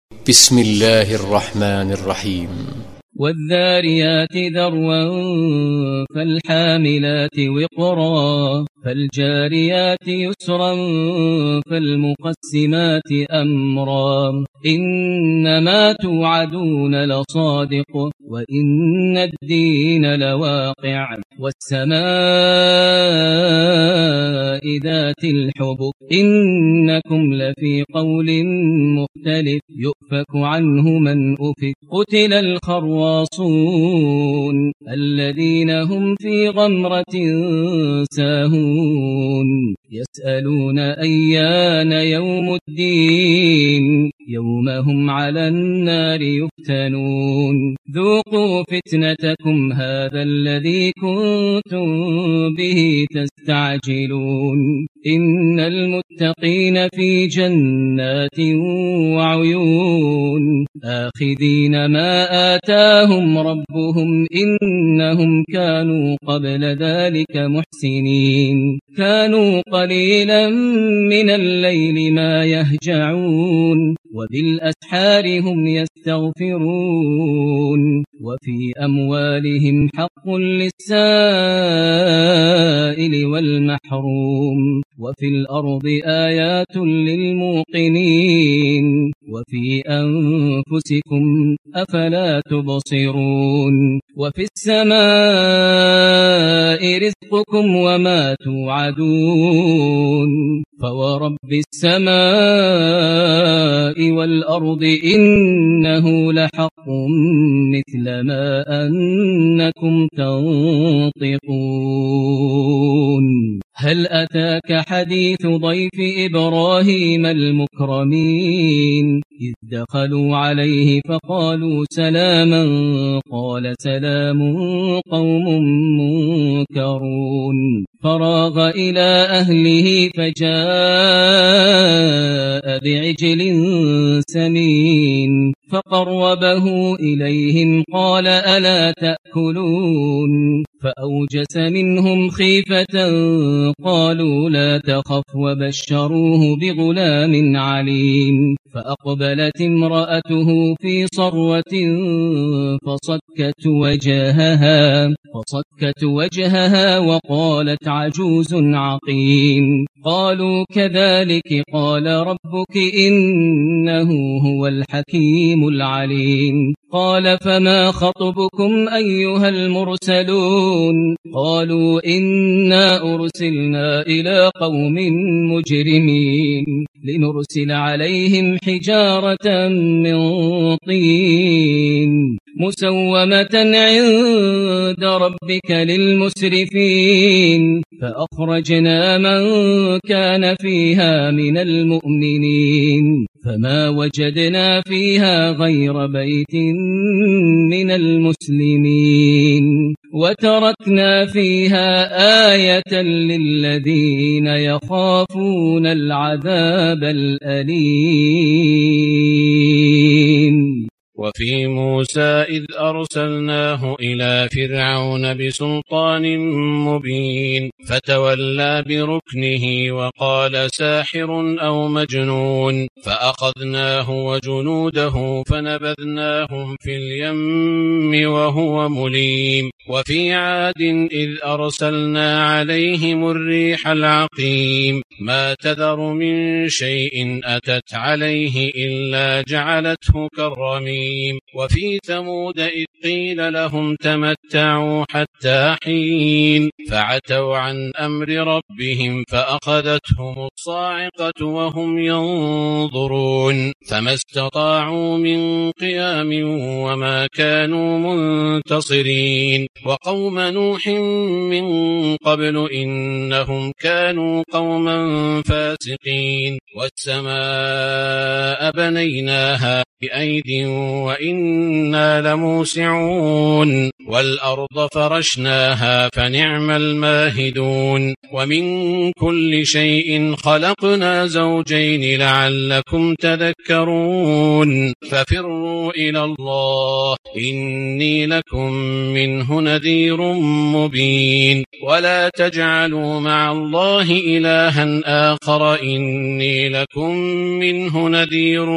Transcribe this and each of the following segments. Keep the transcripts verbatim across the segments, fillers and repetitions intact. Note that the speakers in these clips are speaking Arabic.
بسم الله الرحمن الرحيم. والذاريات ذروا فالحاملات وقرا فالجاريات يسرا فالمقسمات أمرا إنما توعدون لصادق وإن الدين لواقع والسماء ذات الحبك إنكم لفي قول مختلف يؤفك عنه من أفك قتل الخراصون الذين هم في غمرة ساهون يسألون أيان يوم الدين يوم هم على النار يفتنون ذوقوا فتنتكم هذا الذي كنتم به تستعجلون إن المتقين في جنات وعيون آخذين ما آتاهم ربهم إنهم كانوا قبل ذلك محسنين كانوا قليلا من الليل ما يهجعون وبالأسحار هم يستغفرون وفي أموالهم حق للسائل والمحروم وفي الأرض آيات للموقنين وفي أنفسكم أفلا تبصرون وفي السماء رزقكم وما توعدون فورب السماء والأرض إنه لحق مثل ما أنكم تنطقون هل أتاك حديث ضيف إبراهيم المكرمين إذ دخلوا عليه فقالوا سلاما قال سلام قوم منكرون فراغ إلى أهله فجاء بعجل سمين فقربه إليهم قال ألا تأكلون فأوجس منهم خيفة قالوا لا تخف وبشروه بغلام عليم فأقبلت امرأته في صرة فصكت وجهها فصكت وجهها وقالت عجوز عقيم قالوا كذلك قال ربك إنه هو الحكيم العليم قال فما خطبكم أيها المرسلون قالوا إنا أرسلنا إلى قوم مجرمين لنرسل عليهم حجارة من طين مسومة عند ربك للمسرفين فأخرجنا من كان فيها من المؤمنين فما وجدنا فيها غير بيت من المسلمين وتركنا فيها آية للذين يخافون العذاب الأليم وفي موسى إذ أرسلناه إلى فرعون بسلطان مبين فتولى بركنه وقال ساحر أو مجنون فأخذناه وجنوده فنبذناهم في اليم وهو مليم وفي عاد إذ أرسلنا عليهم الريح العقيم ما تذر من شيء أتت عليه إلا جعلته كالرميم وفي ثمود إذ قيل لهم تمتعوا حتى حين فعتوا عن أمر ربهم فأخذتهم الصاعقة وهم ينظرون فما استطاعوا من قيام وما كانوا منتصرين وقوم نوح من قبل إنهم كانوا قوما فاسقين والسماء بنيناها بأيد وإنا لموسعون والأرض فرشناها فنعم الماهدون ومن كل شيء خلقنا زوجين لعلكم تذكرون ففروا إلى الله إني لكم منه نذير مبين ولا تجعلوا مع الله إلها آخر إني لكم منه نذير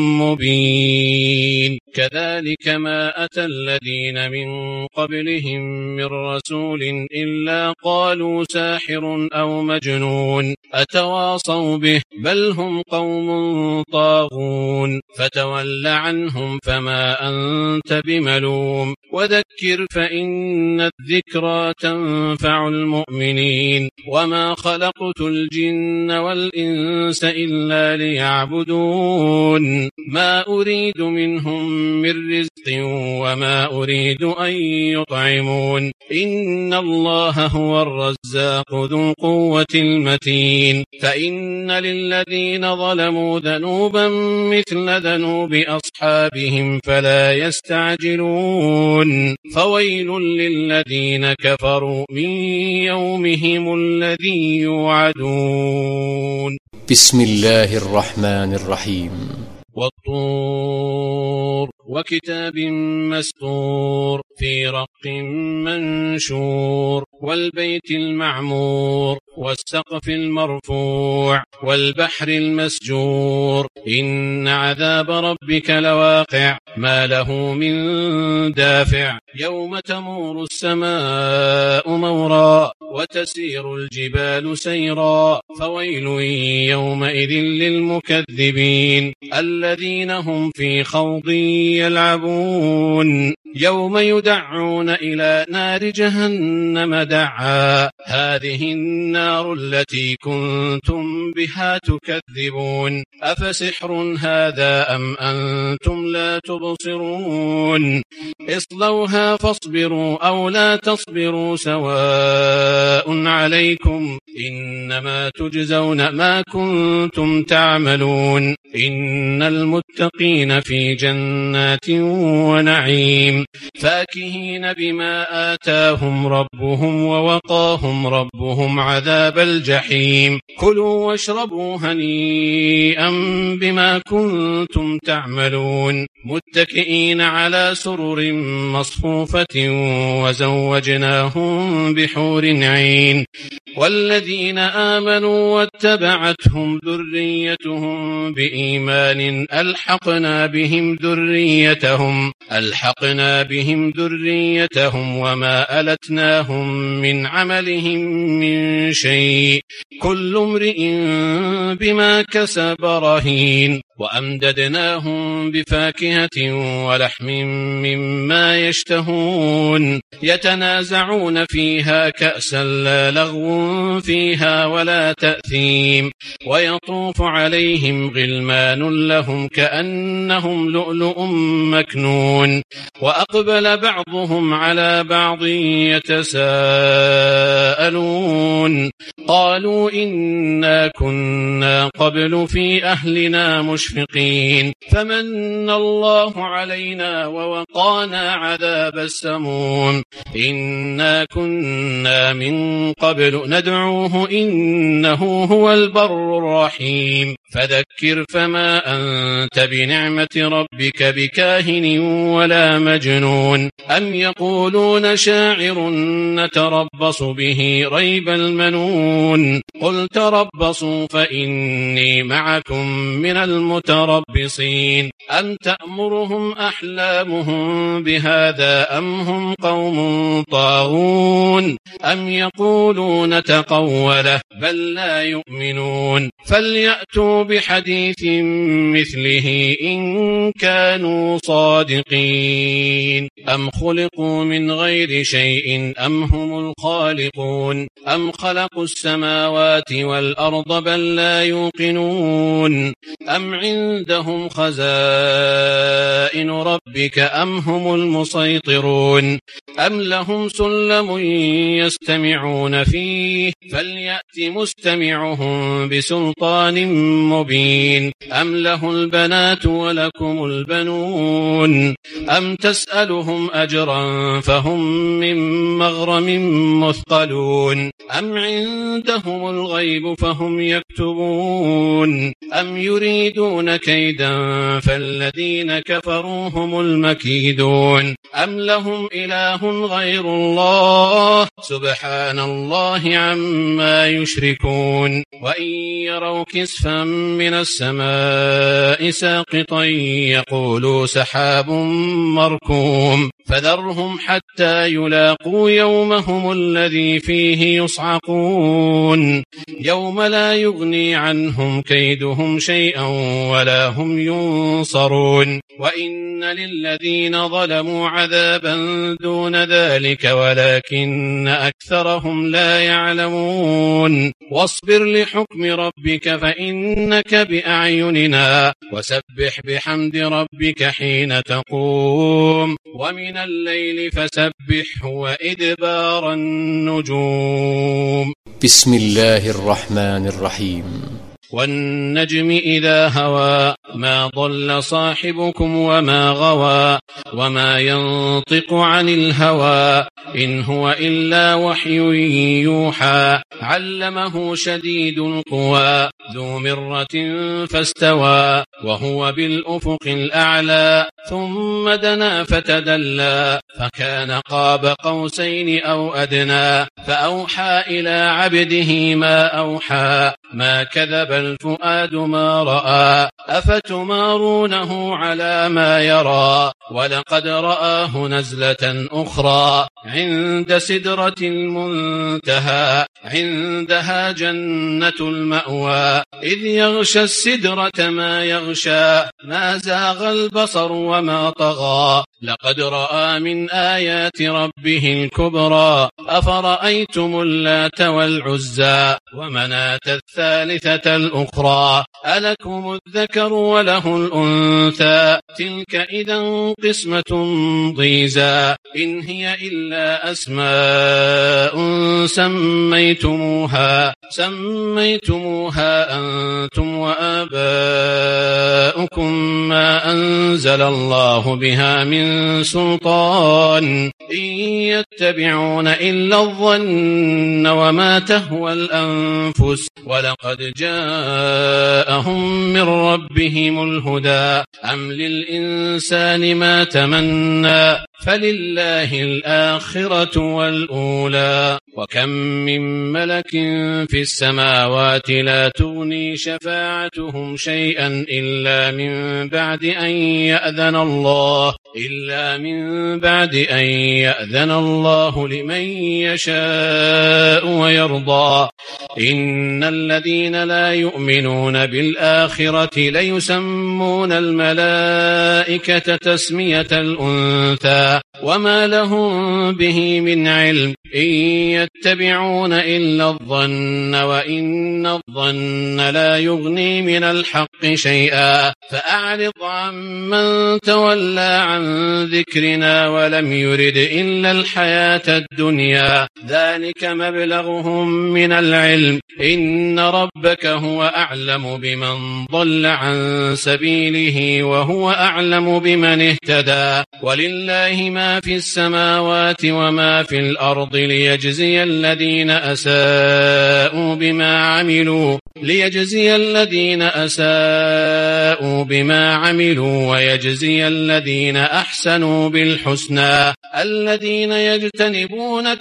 مبين كذلك ما أتى الذين من قبلهم من رسول إلا قالوا ساحر أو مجنون أتواصوا به بل هم قوم طاغون فتول عنهم فما أنت بملوم وذكر فإن الذكرى تنفع المؤمنين وما خلقت الجن والإنس إلا ليعبدون ما أريد منهم من رزق وما أريد أن يطعمون إن الله هو الرزاق ذو القوة المتين فإن للذين ظلموا ذنوبا مثل ذنوب أصحابهم فلا يستعجلون فويل للذين كفروا من يومهم الذي يوعدون بسم الله الرحمن الرحيم والطور وكتاب مسطور في رق منشور والبيت المعمور والسقف المرفوع والبحر المسجور إن عذاب ربك لواقع ما له من دافع يوم تمور السماء مورا وتسير الجبال سيرا فويل يومئذ للمكذبين الذين هم في خوض يلعبون يوم يدعون إلى نار جهنم دعا هذه النار التي كنتم بها تكذبون أفسحر هذا أم أنتم لا تبصرون اصلوها فاصبروا أو لا تصبروا سواء عليكم إنما تجزون ما كنتم تعملون إن المتقين في جنات ونعيم فاكهين بما آتاهم ربهم ووقاهم ربهم عذاب الجحيم كلوا واشربوا هنيئا بما كنتم تعملون متكئين على سرر مصفوفة وزوجناهم بحور عين والذين آمنوا واتبعتهم ذريتهم بإيمان ألحقنا بهم ذريتهم ألحقنا بهم ذريتهم وما ألتناهم من عملهم من شيء كل امرئ بما كسب رهين وأمددناهم بفاكهة ولحم مما يشتهون يتنازعون فيها كأسا لا لغو فيها ولا تأثيم ويطوف عليهم غلمان لهم كأنهم لؤلؤ مكنون وأقبل بعضهم على بعض يتساءلون قالوا إنا كنا قبل في أهلنا مشفقين فمن الله علينا ووقانا عذاب السموم إنا كنا من قبل ندعوه إنه هو البر الرحيم فذكر فما أنت بنعمة ربك بكاهن ولا مجنون أم يقولون شاعر نتربص به ريب المنون قل تربصوا فإني معكم من المتربصين أم تأمرهم أحلامهم بهذا أم هم قوم طاغون أم يقولون تقوله بل لا يؤمنون فليأتوا بحديث مثله إن كانوا صادقين أم خلقوا من غير شيء أم هم الخالقون أم خلقوا السماوات والأرض بل لا يوقنون أم عندهم خزائن ربك ربك أم هم المسيطرون أم لهم سلم يستمعون فيه فليأت مستمعهم بسلطان مبين أم له البنات ولكم البنون أم تسألهم أجرا فهم من مغرم مثقلون أم عندهم الغيب فهم يكتبون أم يريدون كيدا فالذين كفروا هم المكيدون أم لهم إله غير الله سبحان الله عما يشركون وإن يروا كسفا من السماء ساقطا يقولوا سحاب مركوم فذرهم حتى يلاقوا يومهم الذي فيه يصعقون يوم لا يغني عنهم كيدهم شيئا ولا هم ينصرون وإن للذين ظلموا عذابا دون ذلك ولكن أكثرهم لا يعلمون واصبر لحكم ربك فإنك بأعيننا وسبح بحمد ربك حين تقوم ومن الليل فسبحه وإدبار النجوم. بسم الله الرحمن الرحيم. والنجم إذا هوى ما ضل صاحبكم وما غوى وما ينطق عن الهوى إن هو إلا وحي يوحى علمه شديد القوى ذو مرة فاستوى وهو بالأفق الأعلى ثم دنا فتدلى فكان قاب قوسين أو أدنى فأوحى إلى عبده ما أوحى ما كذب الفؤاد ما رأى أفتمارونه على ما يرى ولقد رآه نزلة أخرى عند سدرة المنتهى عندها جنة المأوى إذ يغشى السدرة ما يغشى ما زاغ البصر وما طغى لقد رأى من آيات ربه الكبرى أفرأيتم اللات والعزى ومناة الثالثة الأخرى ألكم الذكر وله الأنثى تلك إذا قسمة ضيزى إن هي إلا أسماء سميتموها سميتموها أنتم وآباؤكم ما أنزل الله بها من سلطان إن يتبعون إلا الظن وما تهوى الأنفس ولقد جاءهم من ربهم الهدى أم للإنسان ما تمنى فلله الآخرة والأولى وكم من ملك في السماوات لا تغني شفاعتهم شيئا إلا من بعد أن يأذن الله إلا من بعد أن يأذن الله لمن يشاء ويرضى إن الذين لا يؤمنون بالآخرة ليسمون الملائكة تسمية الأنثى وما لهم به من علم إن يتبعون إلا الظن وإن الظن لا يغني من الحق شيئا فأعرض عمن تولى عن ذكرنا ولم يرد إلا الحياة الدنيا ذلك مبلغهم من العلم إن ربك هو أعلم بمن ضل عن سبيله وهو أعلم بمن اهتدى ولله ما في السماوات وما في الأرض ليجزي الذين أساءوا بما عملوا ليجزي الذين أساءوا بما عملوا ويجزي الذين أحسنوا بالحسنى الذين يجتنبون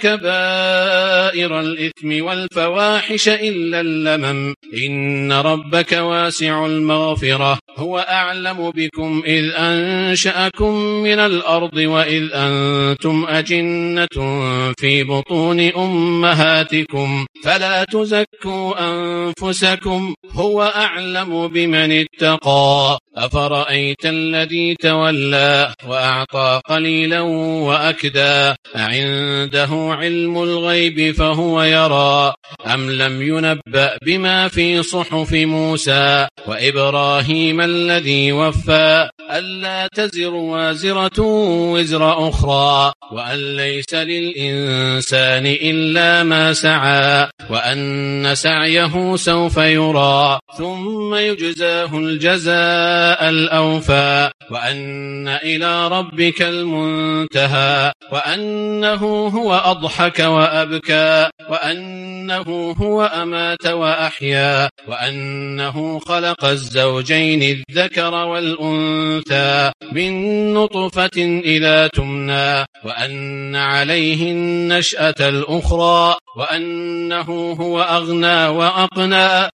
كبائر الإثم والفواحش إلا اللمم إن ربك واسع المغفرة هو أعلم بكم إذ أنشأكم من الأرض وإذ أنتم أجنة في بطون أمهاتكم فلا تزكوا أنفسكم هو أعلم بمن اتقى أفرأيت الذي تولى وأعطى قليلا وأكدى أعنده علم الغيب فهو يرى أم لم ينبأ بما في صحف موسى وإبراهيم الذي وفى ألا تزر وازرة وزر أخرى وأن ليس للإنسان إلا ما سعى وأن سعيه سوف يرى ثم يجزاه الجزاء الأوفى وأن إلى ربك المنتهى وأنه هو أضحك وأبكى وأنه هو أمات وأحيا وأنه خلق الزوجين الذكر والأنثى من نطفة إذا تمنى وأن عليه النشأة الأخرى وأنه هو أغنى وأقنى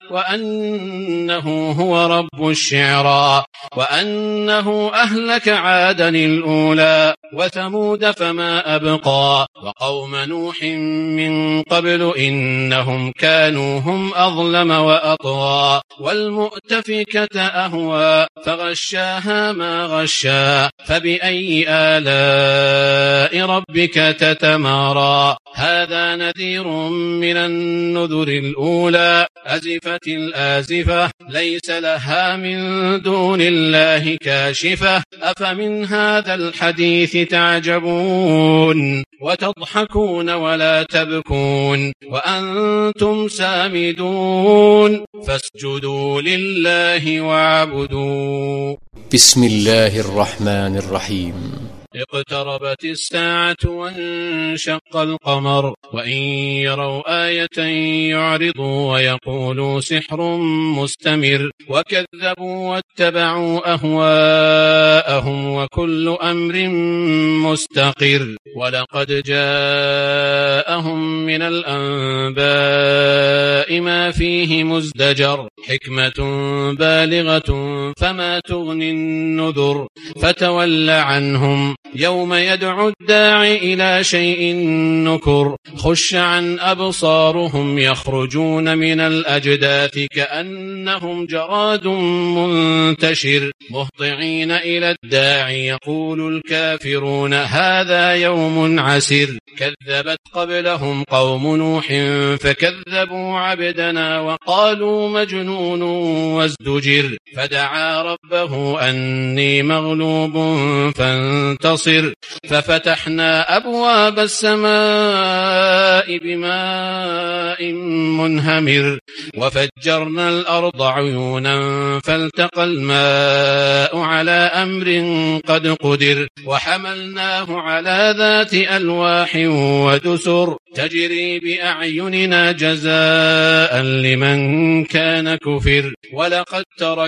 وأنه هو رب الشعرى وأنه أهلك عادا الأولى وثمود فما أبقى وقوم نوح من قبل إنهم كانوا هم أظلم وأطغى والمؤتفكة أهوى فغشاها ما غشا فبأي آلاء ربك تتمارى هذا نذير من النذر الأولى أزفت الآزفة ليس لها من دون الله كاشفة أفمن هذا الحديث تعجبون وتضحكون ولا تبكون وأنتم سامدون فاسجدوا لله واعبدوا. بسم الله الرحمن الرحيم. اقتربت الساعة وانشق القمر وإن يروا آية يعرضوا ويقولوا سحر مستمر وكذبوا واتبعوا أهواءهم وكل أمر مستقر ولقد جاءهم من الأنباء ما فيه مزدجر حكمة بالغة فما تغني النذر فتول عنهم يوم يدعو الداعي إلى شيء نكر خش عن أبصارهم يخرجون من الأجداث كأنهم جراد منتشر مهطعين إلى الداعي يقول الكافرون هذا يوم عسر كذبت قبلهم قوم نوح فكذبوا عبدنا وقالوا مجنون وازدجر فدعا ربه أني مغلوب فانتصر ففتحنا أبواب السماء بماء منهمر وفجرنا الأرض عيونا فالتقى الماء على أمر قد قدر وحملناه على ذات ألواح ودسر تجري بأعيننا جزاء لمن كان كفر ولقد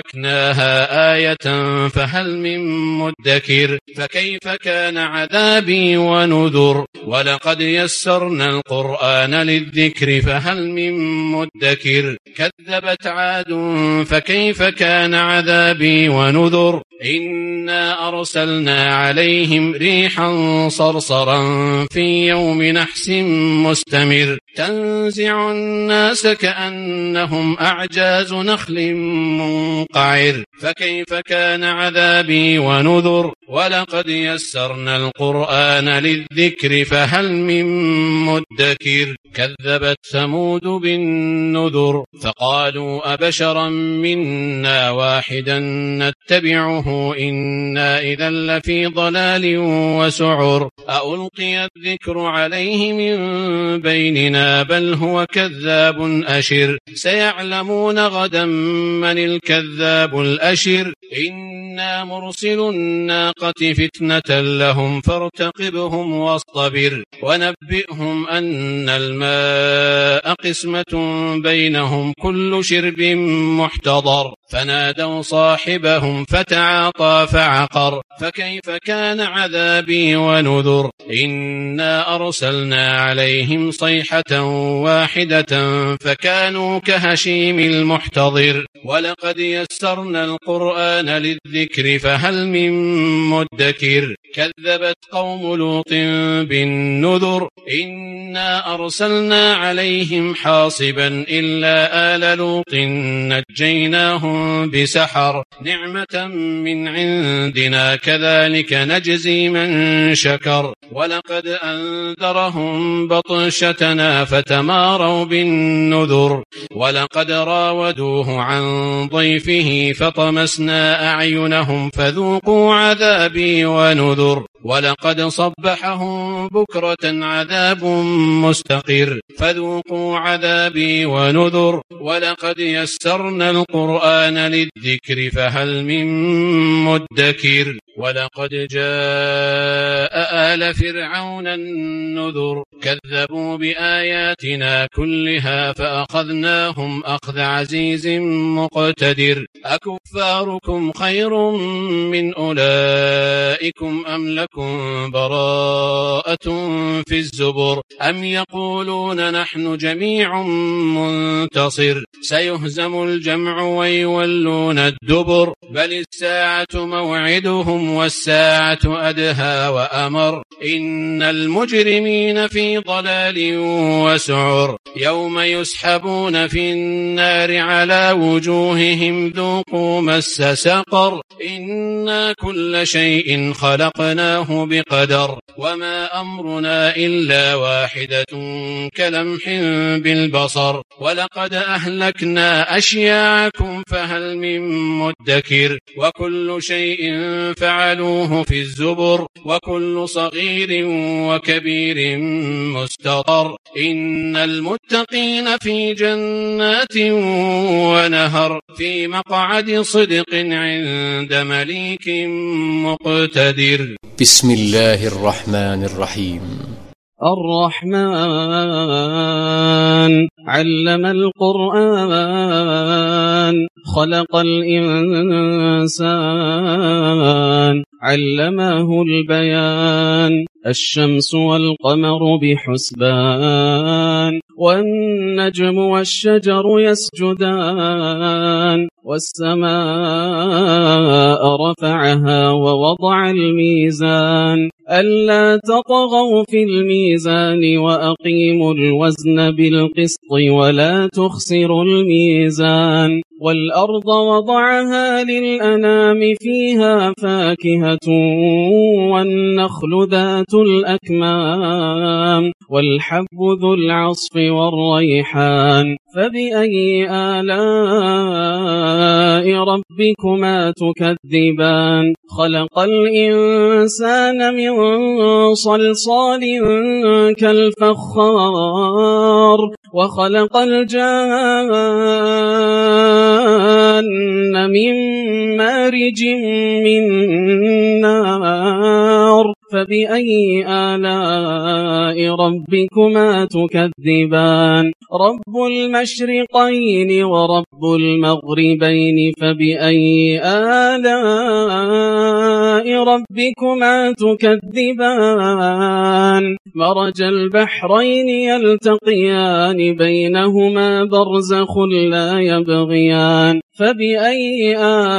تركناها آية فهل من مدكر فكيف كان عذابي ونذر ولقد يسرنا القرآن للذكر فهل من مدكر كذبت عاد فكيف كان عذابي ونذر إنا أرسلنا عليهم ريحا صرصرا في يوم نحس مستمر تنزع الناس كأنهم أعجاز نخل منقعر فكيف كان عذابي ونذر ولقد يسرنا القرآن للذكر فهل من مدكر كذبت ثمود بالنذر فقالوا أبشرا منا واحدا نتبعه إنا إذا لفي ضلال وسعر ألقي الذكر عليه من بيننا بل هو كذاب أشر سيعلمون غدا من الكذاب الأشر إنا مرسل الناقة فتنة لهم فارتقبهم واصطبر ونبئهم أن الماء قسمة بينهم كل شرب محتضر فنادوا صاحبهم فتعاطى فعقر فكيف كان عذابي ونذر إنا أرسلنا عليهم صيحة واحدة فكانوا كهشيم المحتضر ولقد يسرنا القرآن للذكر فهل من مدكر كذبت قوم لوط بالنذر إنا أرسلنا عليهم حاصبا إلا آل لوط نجيناهم بسحر نعمة من عندنا كذلك نجزي من شكر البشر ولقد أنذرهم بطشتنا فتماروا بالنذر ولقد راودوه عن ضيفه فطمسنا أعينهم فذوقوا عذابي ونذر ولقد صبحهم بكرة عذاب مستقر فذوقوا عذابي ونذر ولقد يسرنا القرآن للذكر فهل من مدكر ولقد جاء آل فرعون النذر كذبوا بآياتنا كلها فأخذناهم أخذ عزيز مقتدر أكفاركم خير من أولئكم أم لكم براءة في الزبر أم يقولون نحن جميع منتصر سيهزم الجمع ويولون الدبر بل الساعة موعدهم والساعة أدهى وأمر إن المجرمين في ضلال وسعر يوم يسحبون في النار على وجوههم ذوقوا مس سقر إنا كل شيء خلقناه بقدر وما أمرنا إلا واحدة كلمح بالبصر ولقد أهلكنا أشياعكم فهل من مدكر وكل شيء فعلوه في الزبر وكل صغير وكبير مستطر إن المتقين في جنات ونهر في مقعد صدق عند مليك مقتدر. بسم الله الرحمن الرحيم. الرحمن علم القرآن خلق الإنسان علمه البيان الشمس والقمر بحسبان والنجم والشجر يسجدان والسماء رفعها ووضع الميزان ألا تطغوا في الميزان وأقيموا الوزن بالقسط ولا تخسروا الميزان والأرض وضعها للأنام فيها فاكهة والنخل ذات الأكمام والحب ذو العصف والريحان فبأي آلاء ربكما تكذبان خلق الإنسان من صلصال كالفخار وخلق الجان من مارج من نار فبأي آلاء ربكما تكذبان رب المشرقين ورب المغربين فبأي آلاء ربكما تكذبان مرج البحرين يلتقيان بينهما برزخ لا يبغيان فبأي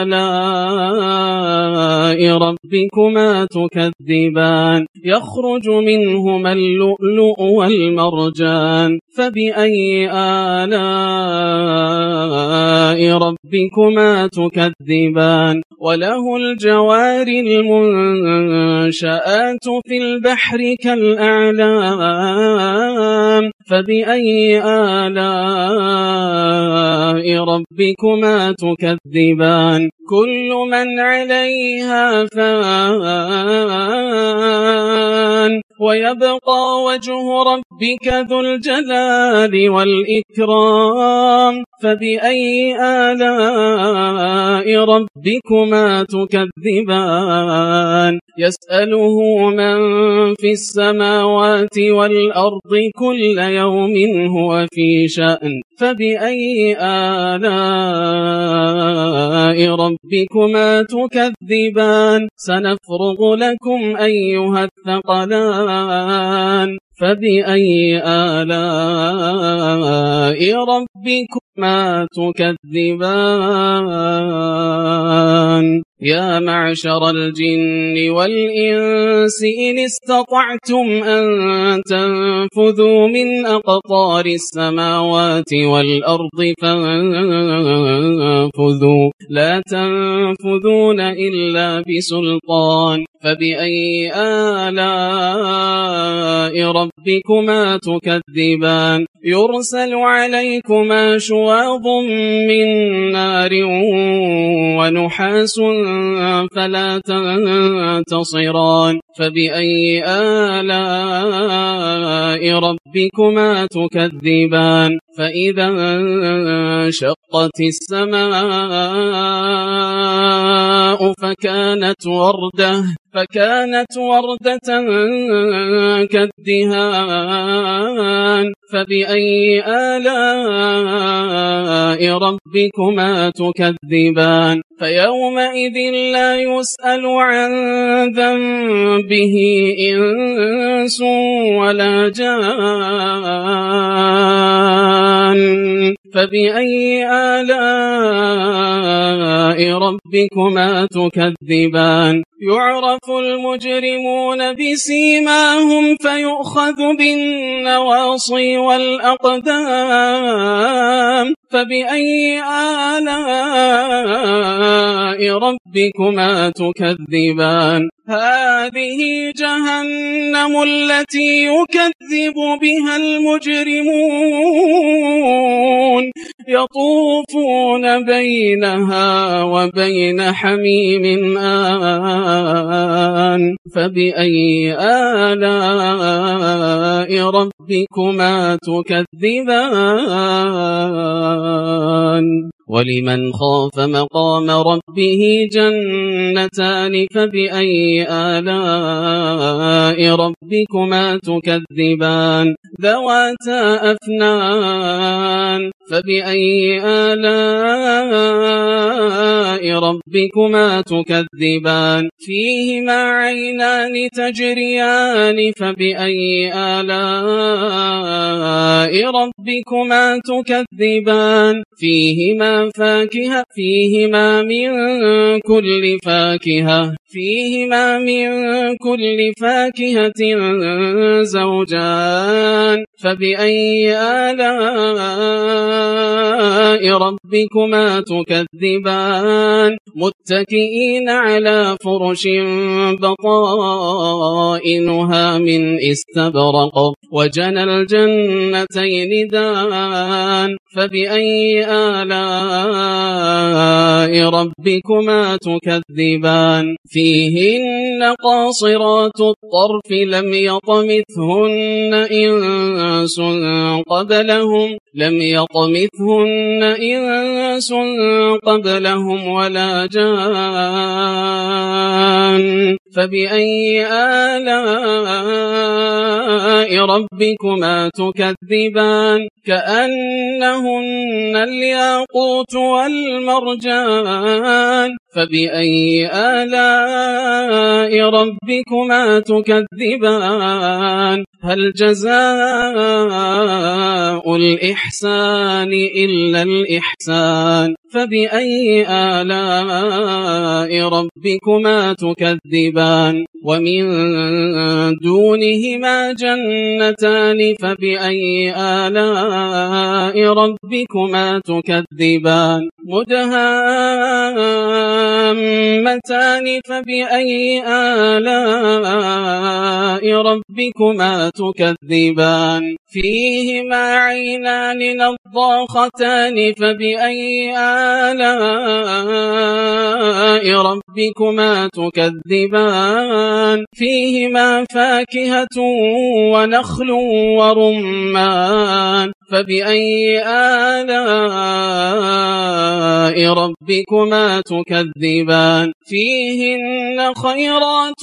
آلاء ربكما تكذبان يخرج منهما اللؤلؤ والمرجان فبأي آلاء ربكما تكذبان وله الجوار المنشآت في البحر كالأعلام فبأي آلاء ربكما تكذبان كل من عليها فان ويبقى وجه ربك ذو الجلال والإكرام فبأي آلاء ربكما تكذبان يسأله من في السماوات والأرض كل يوم هو في شأن فبأي آلاء ربكما تكذبان سنفرغ لكم أيها الثقلان فبأي آلاء ربكما تكذبان يا معشر الجن والإنس إن استطعتم أن تنفذوا من أقطار السماوات والأرض فانفذوا لا تنفذون إلا بسلطان فبأي آلاء ربكما تكذبان يرسل عليكما شواظ من نار ونحاس فلا تنتصران فبأي آلاء ربكما تكذبان فإذا انشقت السماء فكانت وردة فكانت وردة كالدهان فبأي آلاء ربكما تكذبان فيومئذ لا يسأل عن ذنبه إنس ولا جان فبأي آلاء ربكما تكذبان يعرف المجرمون بسيماهم فيؤخذ بالنواصي والأقدام فبأي آلاء ربكما تكذبان هذه جهنم التي يكذب بها المجرمون يطوفون بينها وبين حميم آن فبأي آلاء ربكما تكذبان ولمن خاف مقام ربه جنتان فبأي آلاء ربكما تكذبان ذواتا أفنان فبأي آلاء ربكما تكذبان فيهما عينان تجريان فبأي آلاء ربكما تكذبان فيهما فاكهة فيهما من كل فاكهة فيهما من كل فاكهة زوجان فبأي آلاء ربكما تكذبان متكئين على فرش بطائنها من استبرق وجنى الجنتين دان فبأي آلاء ربكما تكذبان فيهن قاصرات الطرف لم يطمثهن إنس قبلهم لم يطمثهن إنس قبلهم ولا جان فبأي آلاء ربكما تكذبان كأنهن الياقوت والمرجان فبأي آلاء ربكما تكذبان هل جزاء الإحسان إلا الإحسان فبأي آلاء ربكما تكذبان ومن دونهما جنتان فبأي آلاء ربكما تكذبان مدهامتان فبأي آلاء ربكما تكذبان فيهما عينان نضاختان فبأي آلاء ربكما تكذبان فيهما فاكهة ونخل ورمان فبأي آلاء ربكما تكذبان فيهن خيرات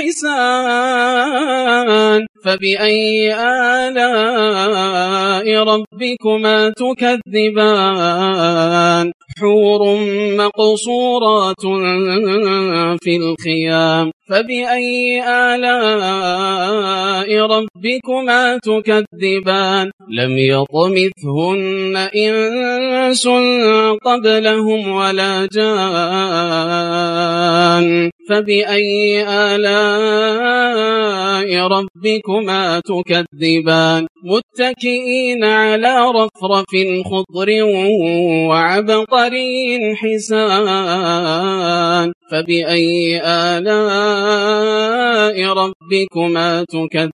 حسان فبأي آلاء ربكما تكذبان حور مقصورات في الخيام فبأي آلاء ربكما تكذبان لم يطمثهن إنس قبلهم ولا جان فبأي آلاء ربكما تكذبان متكئين على رفرف خضر وعبقري حسان فبأي آلاء آلاء ربكما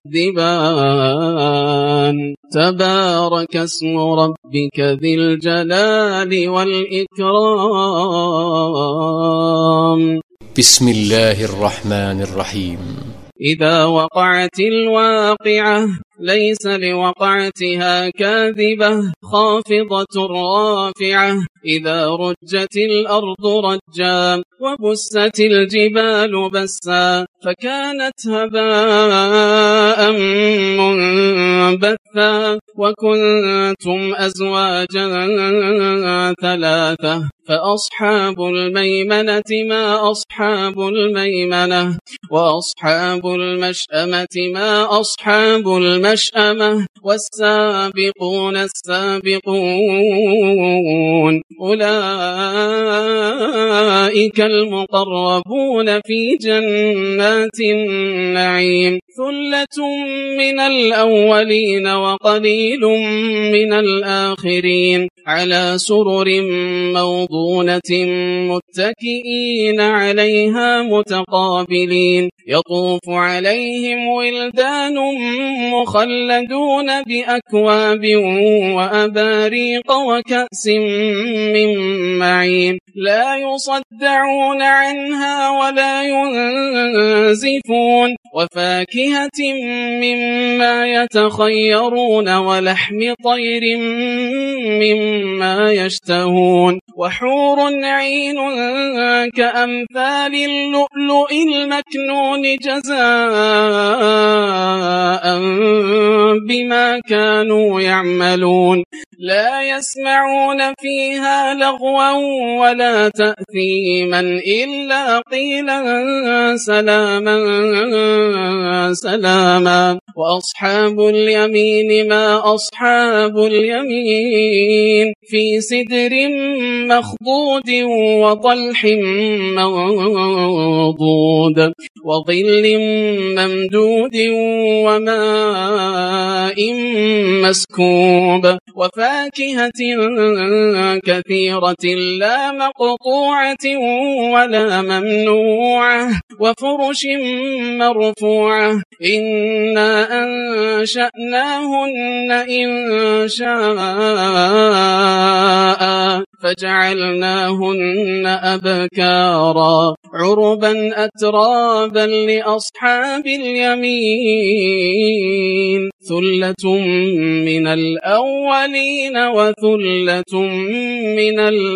تكذبان تبارك اسم ربك ذي الجلال والإكرام. بسم الله الرحمن الرحيم. إذا وقعت الواقعة ليس لوقعتها كاذبة خافضة رافعة إذا رجت الأرض رجا وبست الجبال بسا فكانت هباء منبثا وكنتم أزواجا ثلاثة فأصحاب الميمنة ما أصحاب الميمنة وأصحاب المشأمة ما أصحاب المشأمة والسابقون السابقون أولئك المقربون في جنات النعيم ثلة من الأولين وقليل من الآخرين على سرر موضونة متكئين عليها متقابلين يطوف عليهم ولدان مخلدون بأكواب وأباريق وكأس من معين لا يصدعون عنها ولا ينزفون وفاكهة مما يتخيرون ولحم طير مما يشتهون وحور عين كأمثال اللؤلؤ المكنون جزاء بما كانوا يعملون لا يسمعون فيها لغوا ولا تأثيما إلا قيلا سلاما سلاما وأصحاب اليمين ما أصحاب اليمين في سدر مخضود وطلح منضود وظل ممدود وماء مسكوب وفاكهة كثيرة لا مقطوعة ولا ممنوعة وفرش مرفوعة إنا أنشأناهن إن شاء فجعلناهن أبكارا عربا أترابا لأصحاب اليمين ثلة من الأولين وثلة من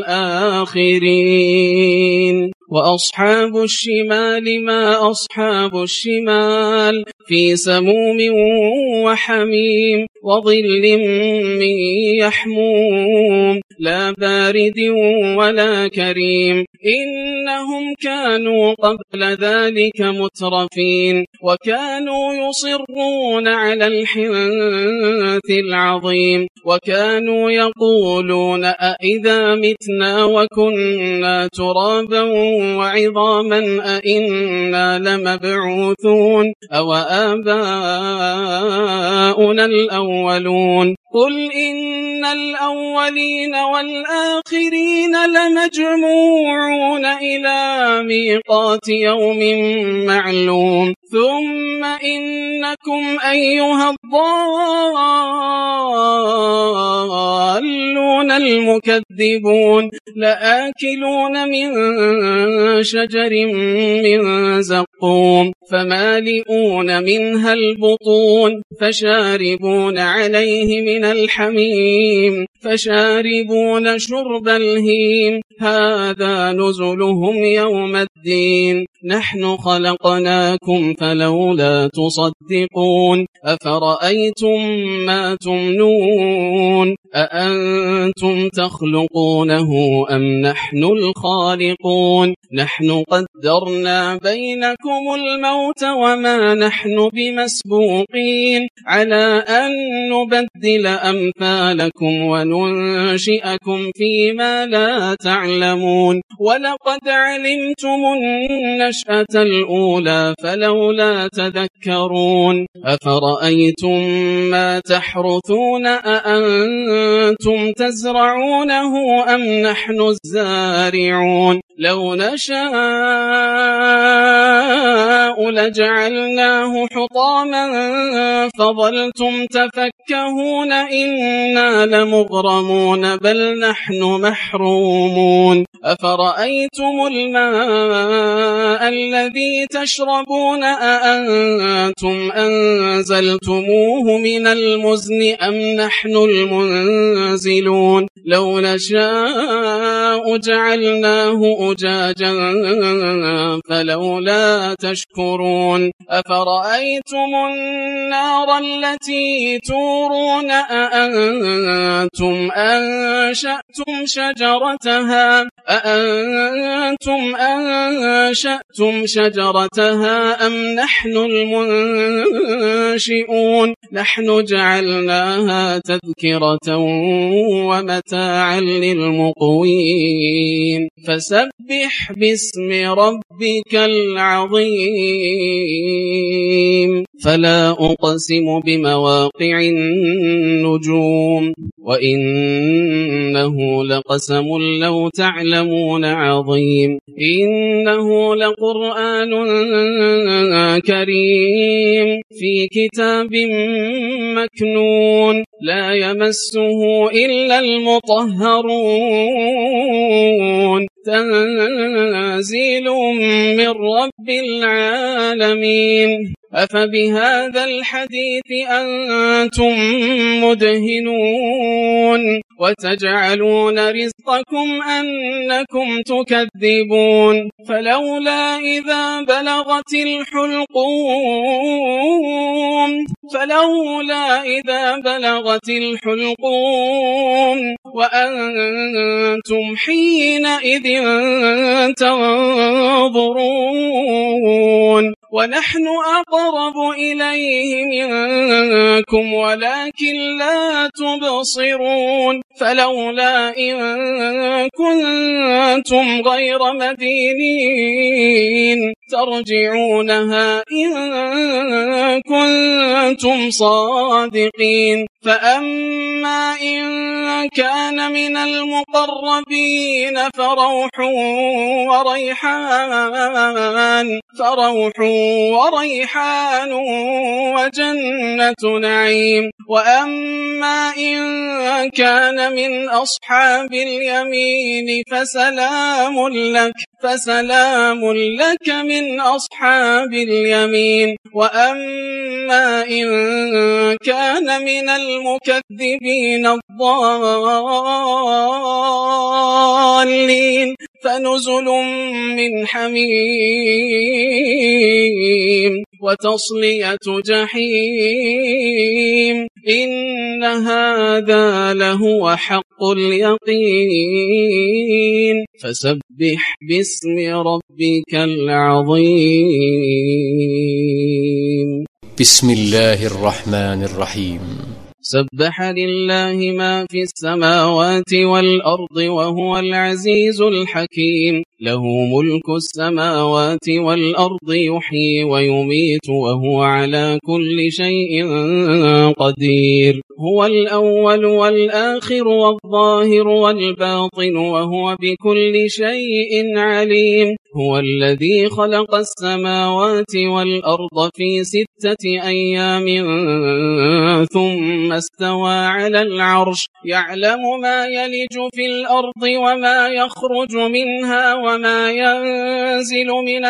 الآخرين وأصحاب الشمال ما أصحاب الشمال في سموم وحميم وظل من يحموم لا بارد ولا كريم إنهم كانوا قبل ذلك مترفين وكانوا يصرون على الحنث العظيم وكانوا يقولون أئذا متنا وكنا ترابا وعظاما أئنا لمبعوثون أو آباؤنا الأولون قل إن الأولين والآخرين لمجموعون إلى ميقات يوم معلوم ثم إنكم أيها الضالون المكذبون لآكلون من شجر من زقوم فمالئون منها البطون فشاربون عليه من الحميم فشاربون شرب الهيم هذا نزلهم يوم الدين نحن خلقناكم فلولا تصدقون أفرأيتم ما تمنون أأنتم تخلقونه أم نحن الخالقون نحن قدرنا بينكم الموت وما نحن بمسبوقين على أن نبدل أمثالكم وننشئكم فيما لا تعلمون ولقد علمتم النشأة الأولى فلولا تذكرون أفرأيتم ما تحرثون أأنتم تزرعون تزرعونه أم نحن الزارعون لو نشاء لجعلناه حطاما فظلتم تفكهون إنا لمغرمون بل نحن محرومون أفرأيتم الماء الذي تشربون أأنتم أنزلتموه من المزن أم نحن المنزلون لو نشاء جعلناه أجاجا فلولا تشكرون أفرأيتم النار التي تورون أأنتم أنشأتم شجرتها أأنتم أنشأتم شجرتها أم نحن المنشئون نحن جعلناها تذكرة ومتاعا للمقوين فسبح باسم ربك العظيم فلا أقسم بمواقع النجوم وإنه لقسم لو تعلمون عظيم إنه لقرآن كريم في كتاب مكنون لا يمسه إلا المطهرون تنزيل من رب العالمين أفبهذا الحديث أنتم مدهنون وتجعلون رزقكم أنكم تكذبون فلولا إذا بلغت الحلقوم فلولا إذا بلغت الحلقوم وأنتم حينئذ تنظرون ونحن أقرب إليه منكم ولكن لا تبصرون فلولا إن كنتم غير مدينين ترجعونها إن كنتم صادقين فأما إن كان من المقربين فروح وريحان فروح وريحان وجنة نعيم وأما إن كان من أصحاب اليمين فسلام لك فسلام لك من أصحاب اليمين وأما إن كان من المكذبين الضالين فنزل من حميم وتصلية جحيم إن هذا لهو حق اليقين فسبح باسم ربك العظيم بسم الله الرحمن الرحيم سبح لله ما في السماوات والأرض وهو العزيز الحكيم له ملك السماوات والأرض يحيي ويميت وهو على كل شيء قدير هو الأول والآخر والظاهر والباطن وهو بكل شيء عليم هو الذي خلق السماوات والأرض في ستة أيام ثم استوى على العرش يعلم ما يلج في الأرض وما يخرج منها وما ينزل من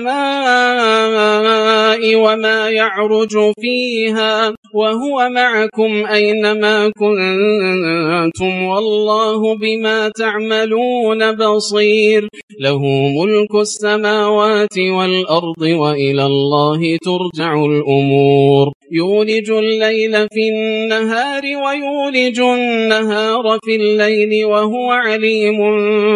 السماء وما يعرج فيها وهو معكم أينما كنتم والله بما تعملون بصير له ملك السماوات والأرض وإلى الله ترجع الأمور يولج الليل في النهار ويولج النهار في الليل وهو عليم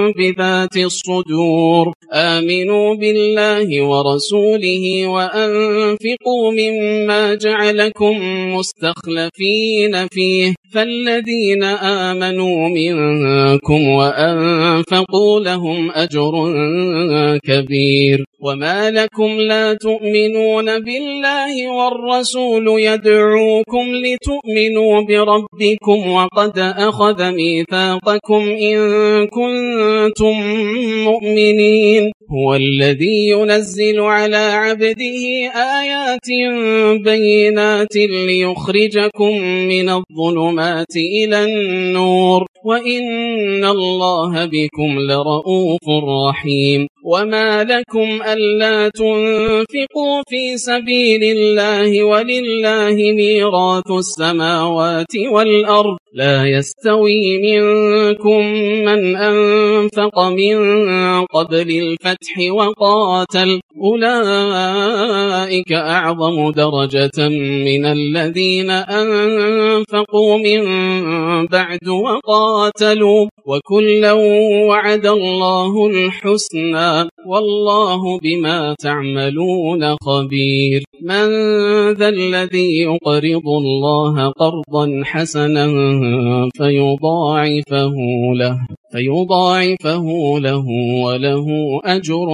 بذات الصدور آمنوا بالله ورسوله وأنفسوا وأنفقوا مما جعلكم مستخلفين فيه فالذين آمنوا منكم وأنفقوا لهم أجر كبير وما لكم لا تؤمنون بالله والرسول يدعوكم لتؤمنوا بربكم وقد أخذ ميثاقكم إن كنتم مؤمنين هو الذي ينزل على عبده آيات بينات ليخرجكم من الظلمات إلى النور وإن الله بكم لرؤوف رحيم وما لكم ألا تنفقوا في سبيل الله ولله ميراث السماوات والأرض لا يستوي منكم من أنفق من قبل الفتح وقاتل أولئك أعظم درجة من الذين أنفقوا من بعد وقاتلوا وكلا وعد الله الحسنى والله بما تعملون خبير من ذا الذي يقرض الله قرضا حسنا فيضاعفه له فيضاعفه له وله أجر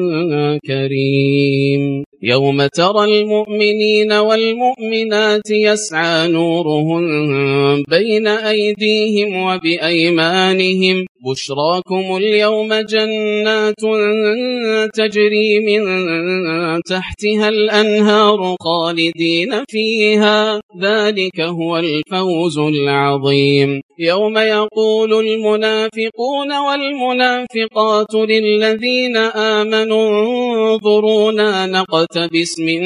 كريم يوم ترى المؤمنين والمؤمنات يسعى نورهم بين أيديهم وبأيمانهم بشراكم اليوم جنات تجري من تحتها الأنهار خالدين فيها ذلك هو الفوز العظيم يوم يقول المنافقون والمنافقات للذين آمنوا انظرونا نقتبس من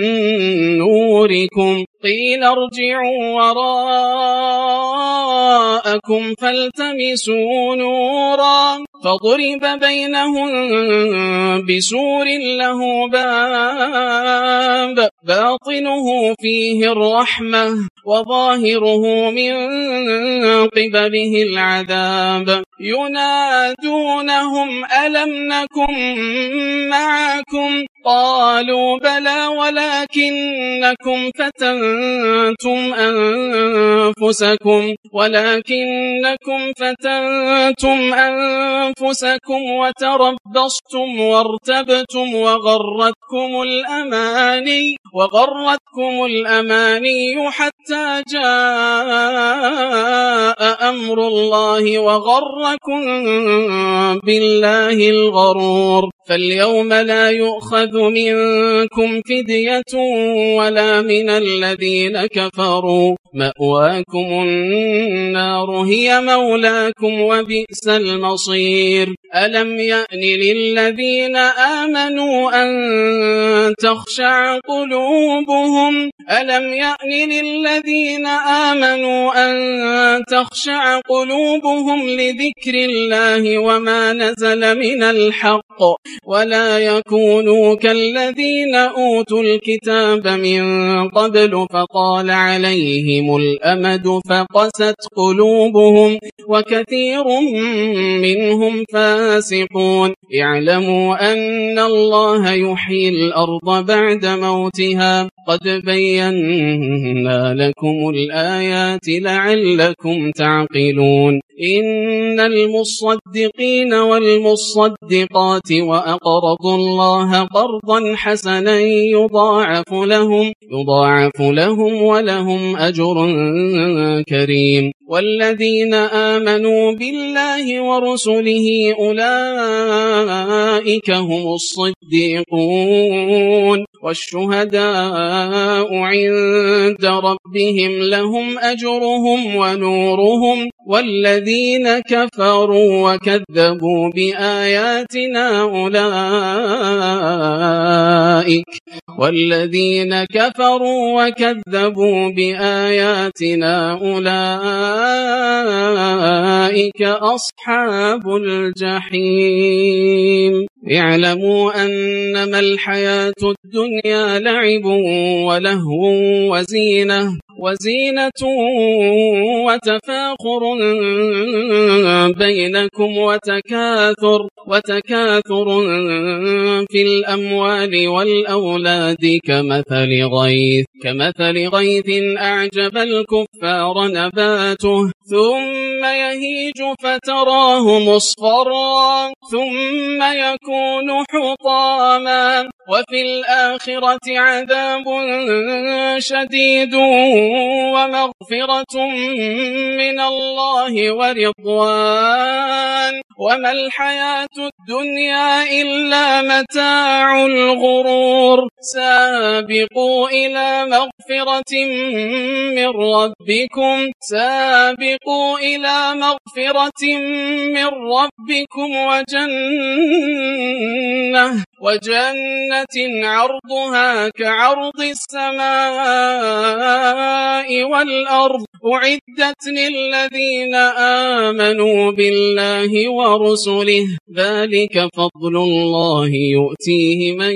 نوركم قيل ارجعوا وراءكم فالتمسوا نورا فضرب بينهم بسور له باب باطنه فيه الرحمة وظاهره من قبله العذاب ينادونهم ألم نكن معكم قالوا بلى ولكنكم فتنتم أنفسكم ولكنكم فتنتم أنفسكم وتربصتم وارتبتم وغرتكم الأماني وغرتكم الأماني حتى جاء أمر الله وغركم بالله الغرور فاليوم لا يؤخذ منكم فدية ولا من الذين كفروا مأواكم النار هي مولاكم وبئس المصير ألم يأن للذين آمنوا أن تخشع قلوبهم ألم يأن للذين آمنوا أن تخشع قلوبهم لذكر الله وما نزل من الحق ولا يكونوا كالذين أوتوا الكتاب من قبل فطال عليهم الأمد فقست قلوبهم وكثير منهم فاسقون اعلموا أن الله يحيي الأرض بعد موتها قد بينا لكم الآيات لعلكم تعقلون إن المصدقين والمصدقات وأقرضوا الله قرضا حسنا يضاعف لهم يضاعف لهم ولهم أجر كريم والذين آمنوا بالله ورسله أولئك هم الصديقون والشهداء عند ربهم لهم أجرهم ونورهم والذين كفروا وكذبوا بآياتنا أولئك والذين كفروا وكذبوا بآياتنا أولئك أصحاب الجحيم اعلموا أنما الحياة الدنيا لعب ولهو وزينة وزينة وتفاخر بينكم وتكاثر وتكاثر في الأموال والأولاد كمثل غيث كمثل غيث أعجب الكفار نباته ثم يهيج فتراه مصفرا ثم يكون حطاما وفي الآخرة عذاب شديد ومغفرة من الله ورضوان وما الحياة الدنيا إلا متاع الغرور سابقوا إلى مغفرة من ربكم سابقوا إلى مغفرة من ربكم وجنة وجنة عرضها كعرض السماء والأرض أعدت للذين آمنوا بالله ورسله ذلك فضل الله يؤتيه من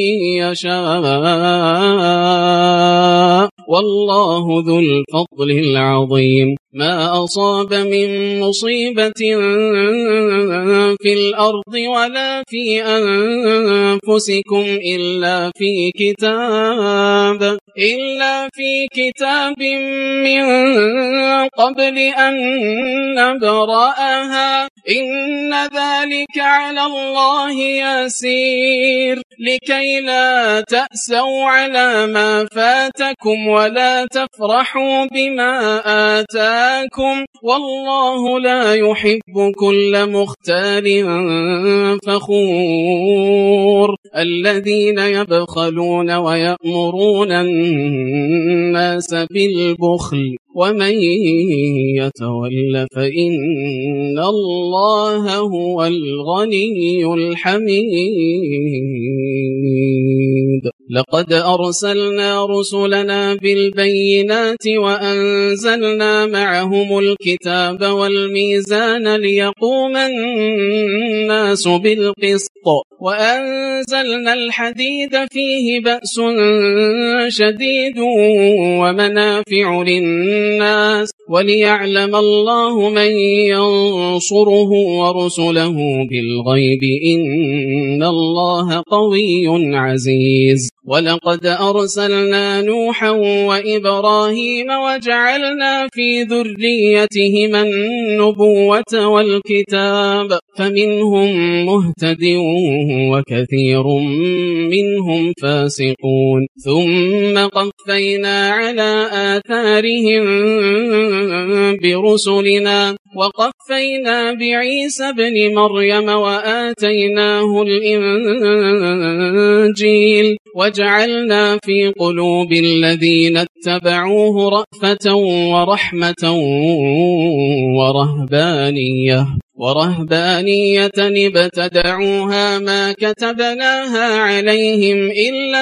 يشاء والله ذو الفضل العظيم ما أصاب من مصيبة في الأرض ولا في أنفسكم إلا في كتاب إلا في كتاب من قبل أن نبرأها إن ذلك على الله يسير لكي لا تأسوا على ما فاتكم ولا تفرحوا بما آتاكم والله لا يحب كل مختال فخور الذين يبخلون ويأمرون الناس بالبخل ومن يتول فإن الله هو الغني الحميد لقد أرسلنا رسلنا بالبينات وأنزلنا معهم الكتاب والميزان ليقوم الناس بالقسط وأنزلنا الحديد فيه بأس شديد ومنافع للناس وليعلم الله من ينصره ورسله بالغيب إن الله قوي عزيز ولقد أرسلنا نوحا وإبراهيم وجعلنا في ذريتهما النبوة والكتاب فمنهم مهتد وكثير منهم فاسقون ثم قفينا على آثارهم برسلنا وقفينا بعيسى ابن مريم وآتيناه الإنجيل وجعلنا في قلوب الذين اتبعوه رأفة ورحمة ورهبانية ورهبانية ابتدعوها ما كتبناها عليهم إلا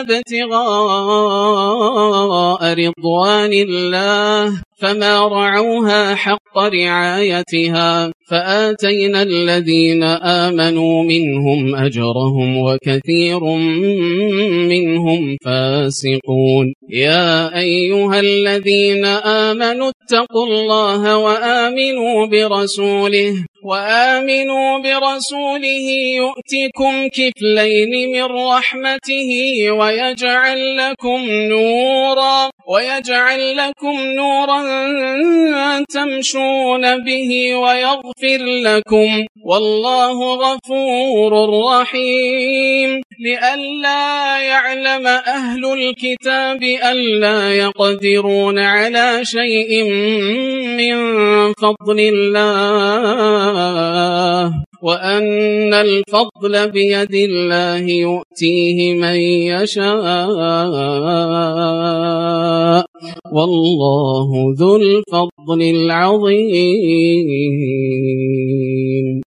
ابتغاء رضوان الله فما رعوها حق رعايتها فآتينا الذين آمنوا منهم أجرهم وكثير منهم فاسقون يا أيها الذين آمنوا اتقوا الله وآمنوا برسوله وآمنوا برسوله يؤتكم كفلين من رحمته ويجعل لكم نورا ويجعل لكم نورا تمشون به ويغفر لكم والله غفور رحيم لئلا يعلم أهل الكتاب ألا يقدرون على شيء من فضل الله وأن الفضل بيد الله يؤتيه من يشاء والله ذو الفضل العظيم.